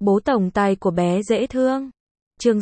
Bố tổng tài của bé dễ thương. Chương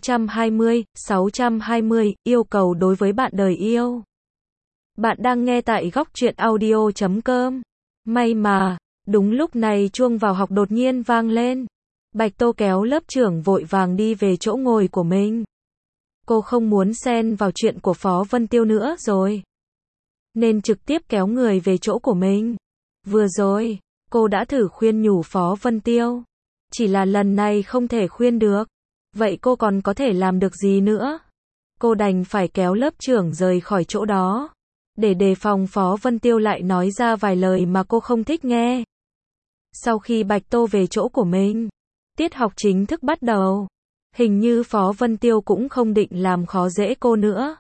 620, yêu cầu đối với bạn đời yêu. Bạn đang nghe tại góc truyện audio.com. May mà, đúng lúc này chuông vào học đột nhiên vang lên. Bạch Tô kéo lớp trưởng vội vàng đi về chỗ ngồi của mình. Cô không muốn xen vào chuyện của Phó Vân Tiêu nữa rồi, nên trực tiếp kéo người về chỗ của mình. Vừa rồi, cô đã thử khuyên nhủ Phó Vân Tiêu, chỉ là lần này không thể khuyên được. Vậy cô còn có thể làm được gì nữa? Cô đành phải kéo lớp trưởng rời khỏi chỗ đó, để đề phòng Phó Vân Tiêu lại nói ra vài lời mà cô không thích nghe. Sau khi Bạch Tô về chỗ của mình, tiết học chính thức bắt đầu. Hình như Phó Vân Tiêu cũng không định làm khó dễ cô nữa.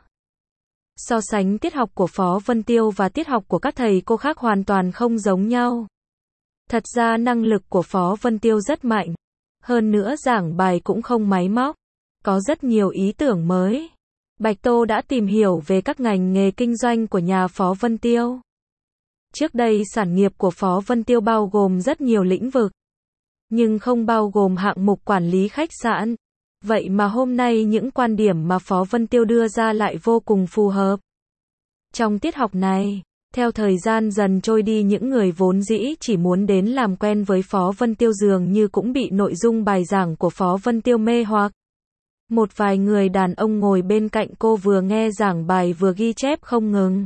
So sánh tiết học của Phó Vân Tiêu và tiết học của các thầy cô khác hoàn toàn không giống nhau. Thật ra năng lực của Phó Vân Tiêu rất mạnh. Hơn nữa giảng bài cũng không máy móc. Có rất nhiều ý tưởng mới. Bạch Tô đã tìm hiểu về các ngành nghề kinh doanh của nhà Phó Vân Tiêu. Trước đây sản nghiệp của Phó Vân Tiêu bao gồm rất nhiều lĩnh vực, nhưng không bao gồm hạng mục quản lý khách sạn. Vậy mà hôm nay những quan điểm mà Phó Vân Tiêu đưa ra lại vô cùng phù hợp. Trong tiết học này, theo thời gian dần trôi đi, những người vốn dĩ chỉ muốn đến làm quen với Phó Vân Tiêu dường như cũng bị nội dung bài giảng của Phó Vân Tiêu mê hoặc. Một vài người đàn ông ngồi bên cạnh cô vừa nghe giảng bài vừa ghi chép không ngừng.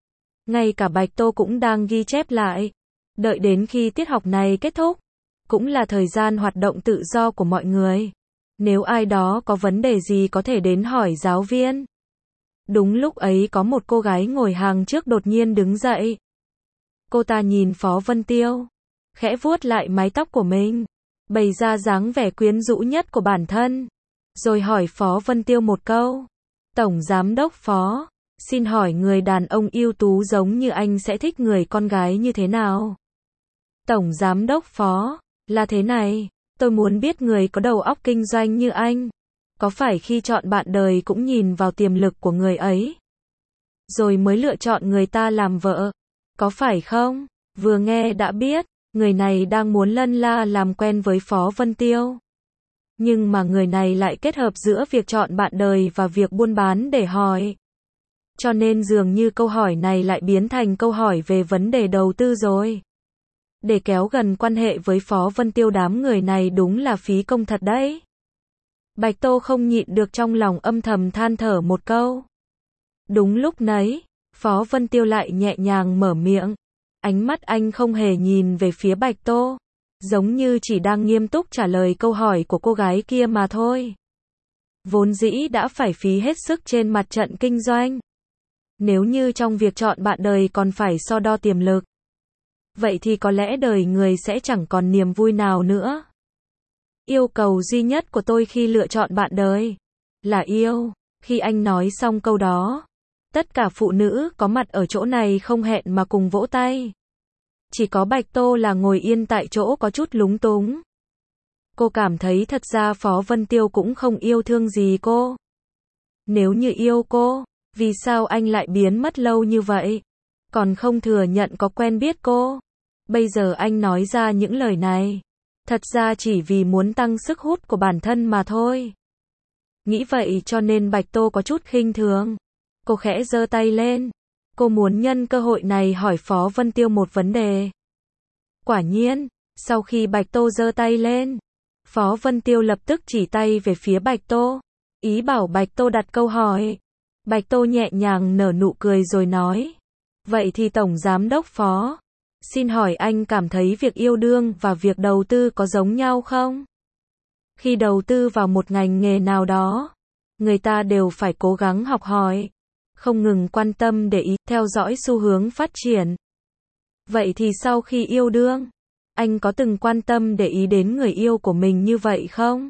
Ngay cả Bạch Tô cũng đang ghi chép lại. Đợi đến khi tiết học này kết thúc, cũng là thời gian hoạt động tự do của mọi người. Nếu ai đó có vấn đề gì có thể đến hỏi giáo viên. Đúng lúc ấy có một cô gái ngồi hàng trước đột nhiên đứng dậy. Cô ta nhìn Phó Vân Tiêu, khẽ vuốt lại mái tóc của mình, bày ra dáng vẻ quyến rũ nhất của bản thân, rồi hỏi Phó Vân Tiêu một câu. Tổng giám đốc Phó, xin hỏi người đàn ông ưu tú giống như anh sẽ thích người con gái như thế nào? Tổng giám đốc Phó, là thế này. Tôi muốn biết người có đầu óc kinh doanh như anh, có phải khi chọn bạn đời cũng nhìn vào tiềm lực của người ấy, rồi mới lựa chọn người ta làm vợ, có phải không? Vừa nghe đã biết, người này đang muốn lân la làm quen với Phó Vân Tiêu. Nhưng mà người này lại kết hợp giữa việc chọn bạn đời và việc buôn bán để hỏi. Cho nên dường như câu hỏi này lại biến thành câu hỏi về vấn đề đầu tư rồi. Để kéo gần quan hệ với Phó Vân Tiêu, đám người này đúng là phí công thật đấy. Bạch Tô không nhịn được trong lòng âm thầm than thở một câu. Đúng lúc nấy, Phó Vân Tiêu lại nhẹ nhàng mở miệng. Ánh mắt anh không hề nhìn về phía Bạch Tô, giống như chỉ đang nghiêm túc trả lời câu hỏi của cô gái kia mà thôi. Vốn dĩ đã phải phí hết sức trên mặt trận kinh doanh. Nếu như trong việc chọn bạn đời còn phải so đo tiềm lực, vậy thì có lẽ đời người sẽ chẳng còn niềm vui nào nữa. Yêu cầu duy nhất của tôi khi lựa chọn bạn đời là yêu. Khi anh nói xong câu đó, tất cả phụ nữ có mặt ở chỗ này không hẹn mà cùng vỗ tay. Chỉ có Bạch Tô là ngồi yên tại chỗ có chút lúng túng. Cô cảm thấy thật ra Phó Vân Tiêu cũng không yêu thương gì cô. Nếu như yêu cô, vì sao anh lại biến mất lâu như vậy? Còn không thừa nhận có quen biết cô. Bây giờ anh nói ra những lời này, thật ra chỉ vì muốn tăng sức hút của bản thân mà thôi. Nghĩ vậy cho nên Bạch Tô có chút khinh thường. Cô khẽ giơ tay lên. Cô muốn nhân cơ hội này hỏi Phó Vân Tiêu một vấn đề. Quả nhiên, sau khi Bạch Tô giơ tay lên, Phó Vân Tiêu lập tức chỉ tay về phía Bạch Tô, ý bảo Bạch Tô đặt câu hỏi. Bạch Tô nhẹ nhàng nở nụ cười rồi nói. Vậy thì Tổng Giám đốc Phó, xin hỏi anh cảm thấy việc yêu đương và việc đầu tư có giống nhau không? Khi đầu tư vào một ngành nghề nào đó, người ta đều phải cố gắng học hỏi, không ngừng quan tâm để ý, theo dõi xu hướng phát triển. Vậy thì sau khi yêu đương, anh có từng quan tâm để ý đến người yêu của mình như vậy không?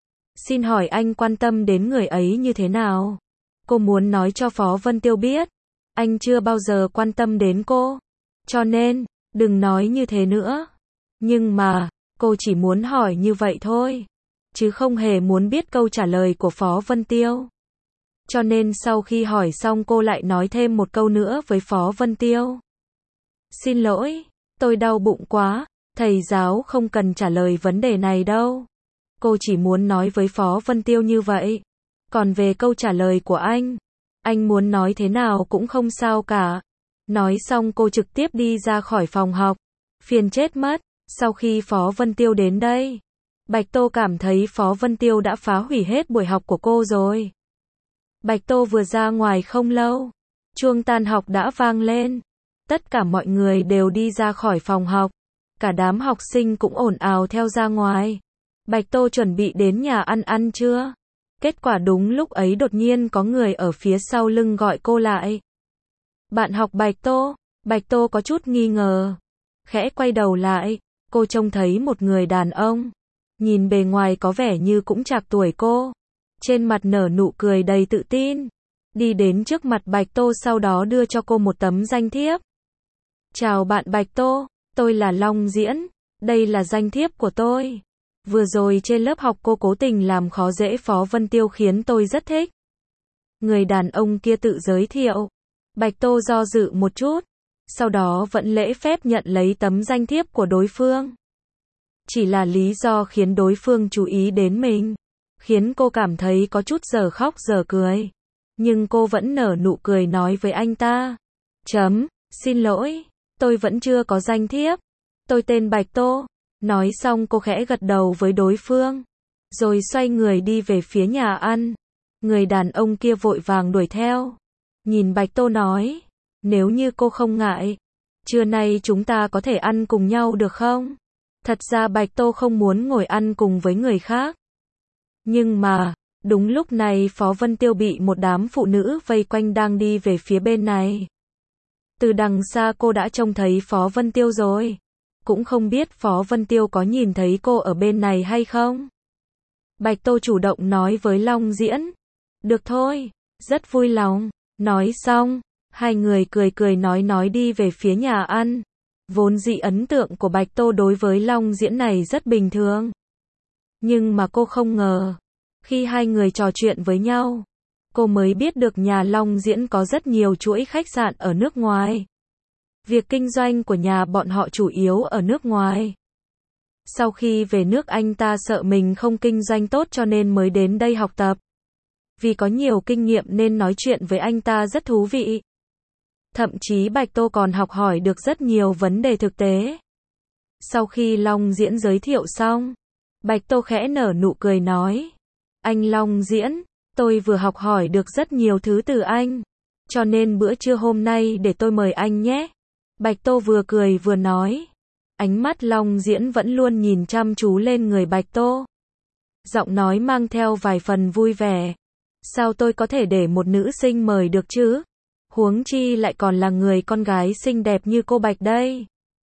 Xin hỏi anh quan tâm đến người ấy như thế nào? Cô muốn nói cho Phó Vân Tiêu biết, anh chưa bao giờ quan tâm đến cô. Cho nên, đừng nói như thế nữa. Nhưng mà, cô chỉ muốn hỏi như vậy thôi, chứ không hề muốn biết câu trả lời của Phó Vân Tiêu. Cho nên sau khi hỏi xong cô lại nói thêm một câu nữa với Phó Vân Tiêu. Xin lỗi, tôi đau bụng quá, thầy giáo không cần trả lời vấn đề này đâu. Cô chỉ muốn nói với Phó Vân Tiêu như vậy. Còn về câu trả lời của anh muốn nói thế nào cũng không sao cả. Nói xong cô trực tiếp đi ra khỏi phòng học. Phiền chết mất. Sau khi Phó Vân Tiêu đến đây, Bạch Tô cảm thấy Phó Vân Tiêu đã phá hủy hết buổi học của cô rồi. Bạch Tô vừa ra ngoài không lâu, chuông tan học đã vang lên. Tất cả mọi người đều đi ra khỏi phòng học. Cả đám học sinh cũng ồn ào theo ra ngoài. Bạch Tô chuẩn bị đến nhà ăn trưa. Kết quả đúng lúc ấy đột nhiên có người ở phía sau lưng gọi cô lại. Bạn học Bạch Tô. Bạch Tô có chút nghi ngờ. Khẽ quay đầu lại, cô trông thấy một người đàn ông. Nhìn bề ngoài có vẻ như cũng trạc tuổi cô. Trên mặt nở nụ cười đầy tự tin. Đi đến trước mặt Bạch Tô sau đó đưa cho cô một tấm danh thiếp. Chào bạn Bạch Tô, tôi là Long Diễn. Đây là danh thiếp của tôi. Vừa rồi trên lớp học cô cố tình làm khó dễ Phó Vân Tiêu khiến tôi rất thích. Người đàn ông kia tự giới thiệu. Bạch Tô do dự một chút. Sau đó vẫn lễ phép nhận lấy tấm danh thiếp của đối phương. Chỉ là lý do khiến đối phương chú ý đến mình, khiến cô cảm thấy có chút giờ khóc giờ cười. Nhưng cô vẫn nở nụ cười nói với anh ta. Xin lỗi, tôi vẫn chưa có danh thiếp. Tôi tên Bạch Tô. Nói xong cô khẽ gật đầu với đối phương. Rồi xoay người đi về phía nhà ăn. Người đàn ông kia vội vàng đuổi theo. Nhìn Bạch Tô nói. Nếu như cô không ngại, trưa nay chúng ta có thể ăn cùng nhau được không? Thật ra Bạch Tô không muốn ngồi ăn cùng với người khác. Nhưng mà, đúng lúc này Phó Vân Tiêu bị một đám phụ nữ vây quanh đang đi về phía bên này. Từ đằng xa cô đã trông thấy Phó Vân Tiêu rồi. Cũng không biết Phó Vân Tiêu có nhìn thấy cô ở bên này hay không? Bạch Tô chủ động nói với Long Diễn. Được thôi, rất vui lòng. Nói xong, hai người cười cười nói đi về phía nhà ăn. Vốn dĩ ấn tượng của Bạch Tô đối với Long Diễn này rất bình thường. Nhưng mà cô không ngờ, khi hai người trò chuyện với nhau, cô mới biết được nhà Long Diễn có rất nhiều chuỗi khách sạn ở nước ngoài. Việc kinh doanh của nhà bọn họ chủ yếu ở nước ngoài. Sau khi về nước anh ta sợ mình không kinh doanh tốt cho nên mới đến đây học tập. Vì có nhiều kinh nghiệm nên nói chuyện với anh ta rất thú vị. Thậm chí Bạch Tô còn học hỏi được rất nhiều vấn đề thực tế. Sau khi Long Diễn giới thiệu xong, Bạch Tô khẽ nở nụ cười nói. Anh Long Diễn, tôi vừa học hỏi được rất nhiều thứ từ anh. Cho nên bữa trưa hôm nay để tôi mời anh nhé. Bạch Tô vừa cười vừa nói. Ánh mắt Long Diễn vẫn luôn nhìn chăm chú lên người Bạch Tô. Giọng nói mang theo vài phần vui vẻ. Sao tôi có thể để một nữ sinh mời được chứ? Huống chi lại còn là người con gái xinh đẹp như cô Bạch đây.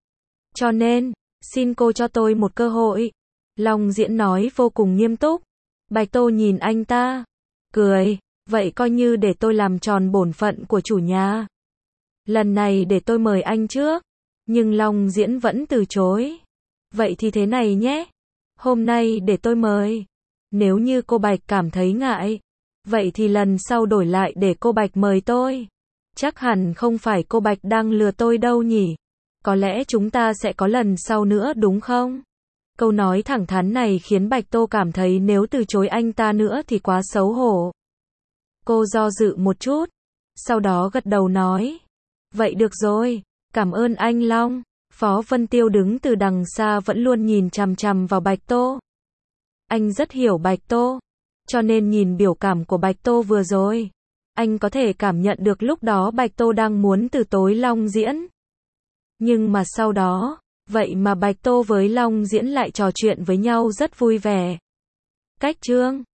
Cho nên, xin cô cho tôi một cơ hội. Long Diễn nói vô cùng nghiêm túc. Bạch Tô nhìn anh ta, cười. Vậy coi như để tôi làm tròn bổn phận của chủ nhà. Lần này để tôi mời anh trước. Nhưng Long Diễn vẫn từ chối. Vậy thì thế này nhé. Hôm nay để tôi mời. Nếu như cô Bạch cảm thấy ngại, vậy thì lần sau đổi lại để cô Bạch mời tôi. Chắc hẳn không phải cô Bạch đang lừa tôi đâu nhỉ. Có lẽ chúng ta sẽ có lần sau nữa đúng không? Câu nói thẳng thắn này khiến Bạch Tô cảm thấy nếu từ chối anh ta nữa thì quá xấu hổ. Cô do dự một chút, sau đó gật đầu nói. Vậy được rồi, cảm ơn anh Long. Phó Vân Tiêu đứng từ đằng xa vẫn luôn nhìn chằm chằm vào Bạch Tô. Anh rất hiểu Bạch Tô, cho nên nhìn biểu cảm của Bạch Tô vừa rồi, anh có thể cảm nhận được lúc đó Bạch Tô đang muốn từ chối Long Diễn. Nhưng mà sau đó, vậy mà Bạch Tô với Long Diễn lại trò chuyện với nhau rất vui vẻ. Cách chương